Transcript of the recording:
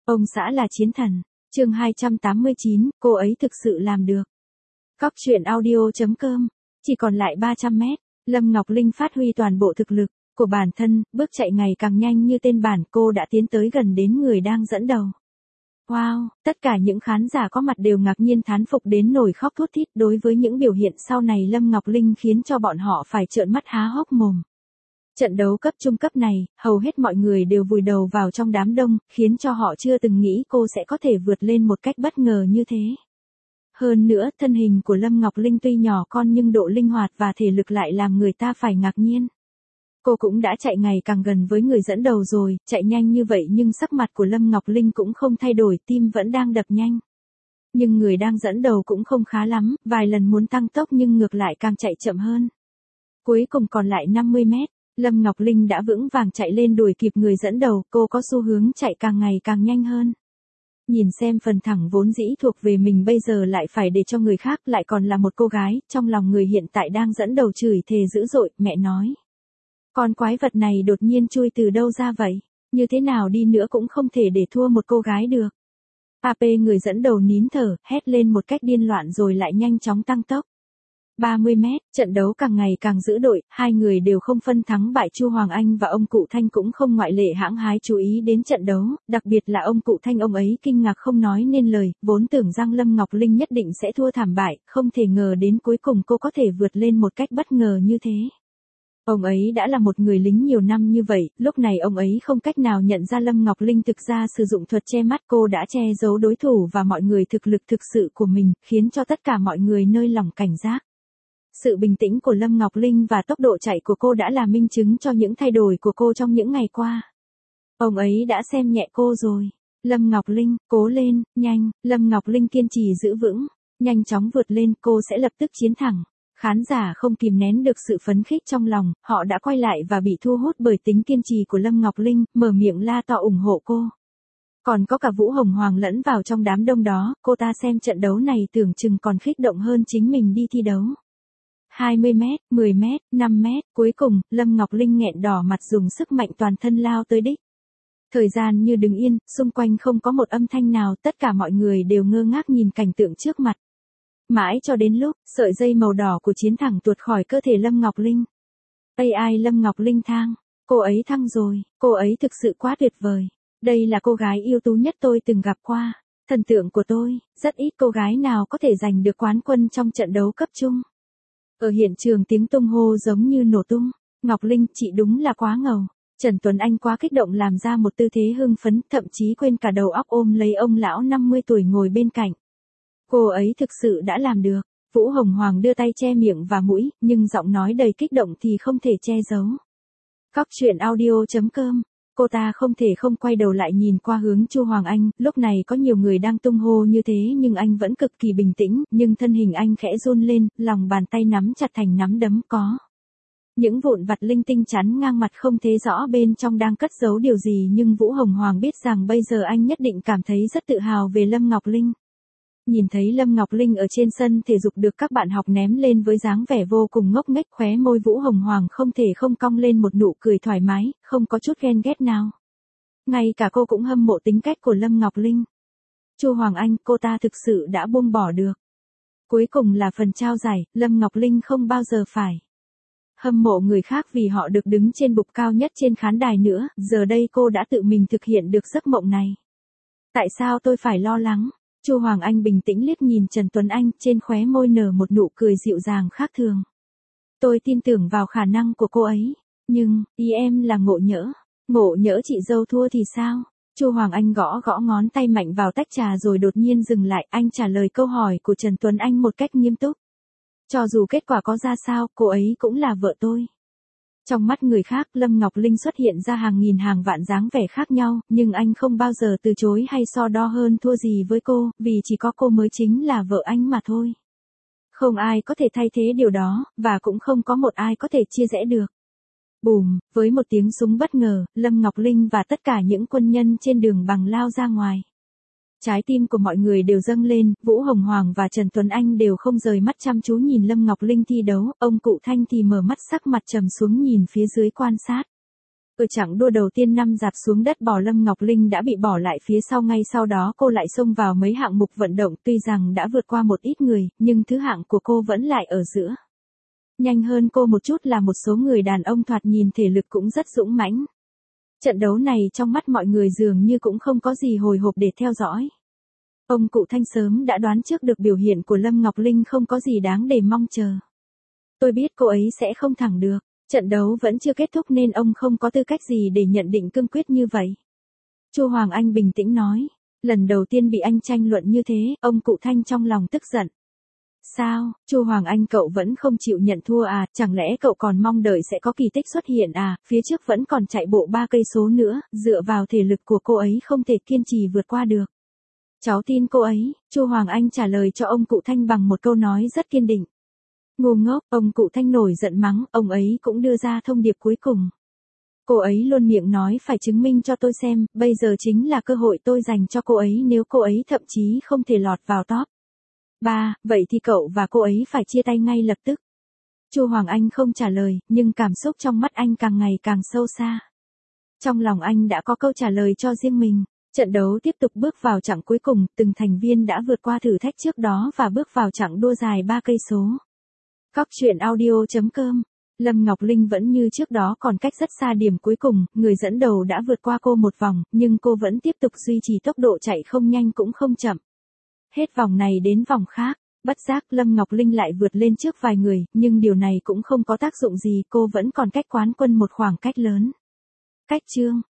Ông xã là chiến thần. Chương 289, cô ấy thực sự làm được. Cóc truyện audio.com. Chỉ còn lại 300 mét, Lâm Ngọc Linh phát huy toàn bộ thực lực của bản thân, bước chạy ngày càng nhanh như tên bản, cô đã tiến tới gần đến người đang dẫn đầu. Wow, tất cả những khán giả có mặt đều ngạc nhiên thán phục đến nổi khóc thút thít. Đối với những biểu hiện sau này Lâm Ngọc Linh khiến cho bọn họ phải trợn mắt há hốc mồm. Trận đấu cấp trung cấp này, hầu hết mọi người đều vùi đầu vào trong đám đông, khiến cho họ chưa từng nghĩ cô sẽ có thể vượt lên một cách bất ngờ như thế. Hơn nữa, thân hình của Lâm Ngọc Linh tuy nhỏ con nhưng độ linh hoạt và thể lực lại làm người ta phải ngạc nhiên. Cô cũng đã chạy ngày càng gần với người dẫn đầu rồi, chạy nhanh như vậy nhưng sắc mặt của Lâm Ngọc Linh cũng không thay đổi, tim vẫn đang đập nhanh. Nhưng người đang dẫn đầu cũng không khá lắm, vài lần muốn tăng tốc nhưng ngược lại càng chạy chậm hơn. Cuối cùng còn lại 50 mét, Lâm Ngọc Linh đã vững vàng chạy lên đuổi kịp người dẫn đầu, cô có xu hướng chạy càng ngày càng nhanh hơn. Nhìn xem phần thẳng vốn dĩ thuộc về mình bây giờ lại phải để cho người khác, lại còn là một cô gái, trong lòng người hiện tại đang dẫn đầu chửi thề dữ dội, mẹ nói. Con quái vật này đột nhiên chui từ đâu ra vậy, như thế nào đi nữa cũng không thể để thua một cô gái được. AP người dẫn đầu nín thở, hét lên một cách điên loạn rồi lại nhanh chóng tăng tốc. 30 mét, trận đấu càng ngày càng dữ dội, hai người đều không phân thắng bại. Chu Hoàng Anh và ông cụ Thanh cũng không ngoại lệ, hãng hái chú ý đến trận đấu, đặc biệt là ông cụ Thanh, ông ấy kinh ngạc không nói nên lời, vốn tưởng rằng Lâm Ngọc Linh nhất định sẽ thua thảm bại, không thể ngờ đến cuối cùng cô có thể vượt lên một cách bất ngờ như thế. Ông ấy đã là một người lính nhiều năm như vậy, lúc này ông ấy không cách nào nhận ra Lâm Ngọc Linh thực ra sử dụng thuật che mắt, cô đã che giấu đối thủ và mọi người thực lực thực sự của mình, khiến cho tất cả mọi người nơi lòng cảnh giác. Sự bình tĩnh của Lâm Ngọc Linh và tốc độ chạy của cô đã là minh chứng cho những thay đổi của cô trong những ngày qua. Ông ấy đã xem nhẹ cô rồi. Lâm Ngọc Linh, cố lên, nhanh. Lâm Ngọc Linh kiên trì giữ vững, nhanh chóng vượt lên, cô sẽ lập tức chiến thắng. Khán giả không kìm nén được sự phấn khích trong lòng, họ đã quay lại và bị thu hút bởi tính kiên trì của Lâm Ngọc Linh, mở miệng la to ủng hộ cô. Còn có cả Vũ Hồng Hoàng lẫn vào trong đám đông đó, cô ta xem trận đấu này tưởng chừng còn kích động hơn chính mình đi thi đấu. 20 mét, 10 mét, 5 mét, cuối cùng, Lâm Ngọc Linh nghẹn đỏ mặt dùng sức mạnh toàn thân lao tới đích. Thời gian như đứng yên, xung quanh không có một âm thanh nào, tất cả mọi người đều ngơ ngác nhìn cảnh tượng trước mặt. Mãi cho đến lúc, sợi dây màu đỏ của chiến thẳng tuột khỏi cơ thể Lâm Ngọc Linh. AI Lâm Ngọc Linh thang, cô ấy thăng rồi, cô ấy thực sự quá tuyệt vời. Đây là cô gái ưu tú nhất tôi từng gặp qua. Thần tượng của tôi, rất ít cô gái nào có thể giành được quán quân trong trận đấu cấp trung. Ở hiện trường tiếng tung hô giống như nổ tung. Ngọc Linh, chị đúng là quá ngầu. Trần Tuấn Anh quá kích động làm ra một tư thế hưng phấn, thậm chí quên cả đầu óc ôm lấy ông lão 50 tuổi ngồi bên cạnh. Cô ấy thực sự đã làm được. Vũ Hồng Hoàng đưa tay che miệng và mũi, nhưng giọng nói đầy kích động thì không thể che giấu. Cóc truyện audio.com. Cô ta không thể không quay đầu lại nhìn qua hướng Chu Hoàng Anh, lúc này có nhiều người đang tung hô như thế nhưng anh vẫn cực kỳ bình tĩnh, nhưng thân hình anh khẽ run lên, lòng bàn tay nắm chặt thành nắm đấm có. Những vụn vặt linh tinh chắn ngang mặt không thấy rõ bên trong đang cất giấu điều gì, nhưng Vũ Hồng Hoàng biết rằng bây giờ anh nhất định cảm thấy rất tự hào về Lâm Ngọc Linh. Nhìn thấy Lâm Ngọc Linh ở trên sân thể dục được các bạn học ném lên với dáng vẻ vô cùng ngốc nghếch, khóe môi Vũ Hồng Hoàng không thể không cong lên một nụ cười thoải mái, không có chút ghen ghét nào. Ngay cả cô cũng hâm mộ tính cách của Lâm Ngọc Linh. Chu Hoàng Anh, cô ta thực sự đã buông bỏ được. Cuối cùng là phần trao giải, Lâm Ngọc Linh không bao giờ phải hâm mộ người khác vì họ được đứng trên bục cao nhất trên khán đài nữa, giờ đây cô đã tự mình thực hiện được giấc mộng này. Tại sao tôi phải lo lắng? Chu Hoàng Anh bình tĩnh liếc nhìn Trần Tuấn Anh, trên khóe môi nở một nụ cười dịu dàng khác thường. Tôi tin tưởng vào khả năng của cô ấy, nhưng, ý em là Ngộ Nhỡ chị dâu thua thì sao? Chu Hoàng Anh gõ gõ ngón tay mạnh vào tách trà rồi đột nhiên dừng lại, anh trả lời câu hỏi của Trần Tuấn Anh một cách nghiêm túc. Cho dù kết quả có ra sao, cô ấy cũng là vợ tôi. Trong mắt người khác, Lâm Ngọc Linh xuất hiện ra hàng nghìn hàng vạn dáng vẻ khác nhau, nhưng anh không bao giờ từ chối hay so đo hơn thua gì với cô, vì chỉ có cô mới chính là vợ anh mà thôi. Không ai có thể thay thế điều đó, và cũng không có một ai có thể chia rẽ được. Bùm, với một tiếng súng bất ngờ, Lâm Ngọc Linh và tất cả những quân nhân trên đường bằng lao ra ngoài. Trái tim của mọi người đều dâng lên, Vũ Hồng Hoàng và Trần Tuấn Anh đều không rời mắt chăm chú nhìn Lâm Ngọc Linh thi đấu, ông cụ Thanh thì mở mắt sắc mặt trầm xuống nhìn phía dưới quan sát. Ở chặng đua đầu tiên năm dạp xuống đất bỏ Lâm Ngọc Linh đã bị bỏ lại phía sau, ngay sau đó cô lại xông vào mấy hạng mục vận động, tuy rằng đã vượt qua một ít người, nhưng thứ hạng của cô vẫn lại ở giữa. Nhanh hơn cô một chút là một số người đàn ông thoạt nhìn thể lực cũng rất dũng mãnh. Trận đấu này trong mắt mọi người dường như cũng không có gì hồi hộp để theo dõi. Ông cụ Thanh sớm đã đoán trước được biểu hiện của Lâm Ngọc Linh không có gì đáng để mong chờ. Tôi biết cô ấy sẽ không thắng được. Trận đấu vẫn chưa kết thúc nên ông không có tư cách gì để nhận định cương quyết như vậy. Chu Hoàng Anh bình tĩnh nói. Lần đầu tiên bị anh tranh luận như thế, ông cụ Thanh trong lòng tức giận. Sao, Chu Hoàng Anh, cậu vẫn không chịu nhận thua à, chẳng lẽ cậu còn mong đợi sẽ có kỳ tích xuất hiện à, phía trước vẫn còn chạy bộ 3 cây số nữa, dựa vào thể lực của cô ấy không thể kiên trì vượt qua được. Cháu tin cô ấy, Chu Hoàng Anh trả lời cho ông cụ Thanh bằng một câu nói rất kiên định. Ngu ngốc, ông cụ Thanh nổi giận mắng, ông ấy cũng đưa ra thông điệp cuối cùng. Cô ấy luôn miệng nói phải chứng minh cho tôi xem, bây giờ chính là cơ hội tôi dành cho cô ấy nếu cô ấy thậm chí không thể lọt vào top 3, vậy thì cậu và cô ấy phải chia tay ngay lập tức. Chu Hoàng Anh không trả lời, nhưng cảm xúc trong mắt anh càng ngày càng sâu xa. Trong lòng anh đã có câu trả lời cho riêng mình. Trận đấu tiếp tục bước vào chặng cuối cùng, từng thành viên đã vượt qua thử thách trước đó và bước vào chặng đua dài 3 cây số. Cóc truyện audio.com. Lâm Ngọc Linh vẫn như trước đó còn cách rất xa điểm cuối cùng, người dẫn đầu đã vượt qua cô một vòng, nhưng cô vẫn tiếp tục duy trì tốc độ chạy không nhanh cũng không chậm. Hết vòng này đến vòng khác, bất giác Lâm Ngọc Linh lại vượt lên trước vài người, nhưng điều này cũng không có tác dụng gì, cô vẫn còn cách quán quân một khoảng cách lớn. Cách chương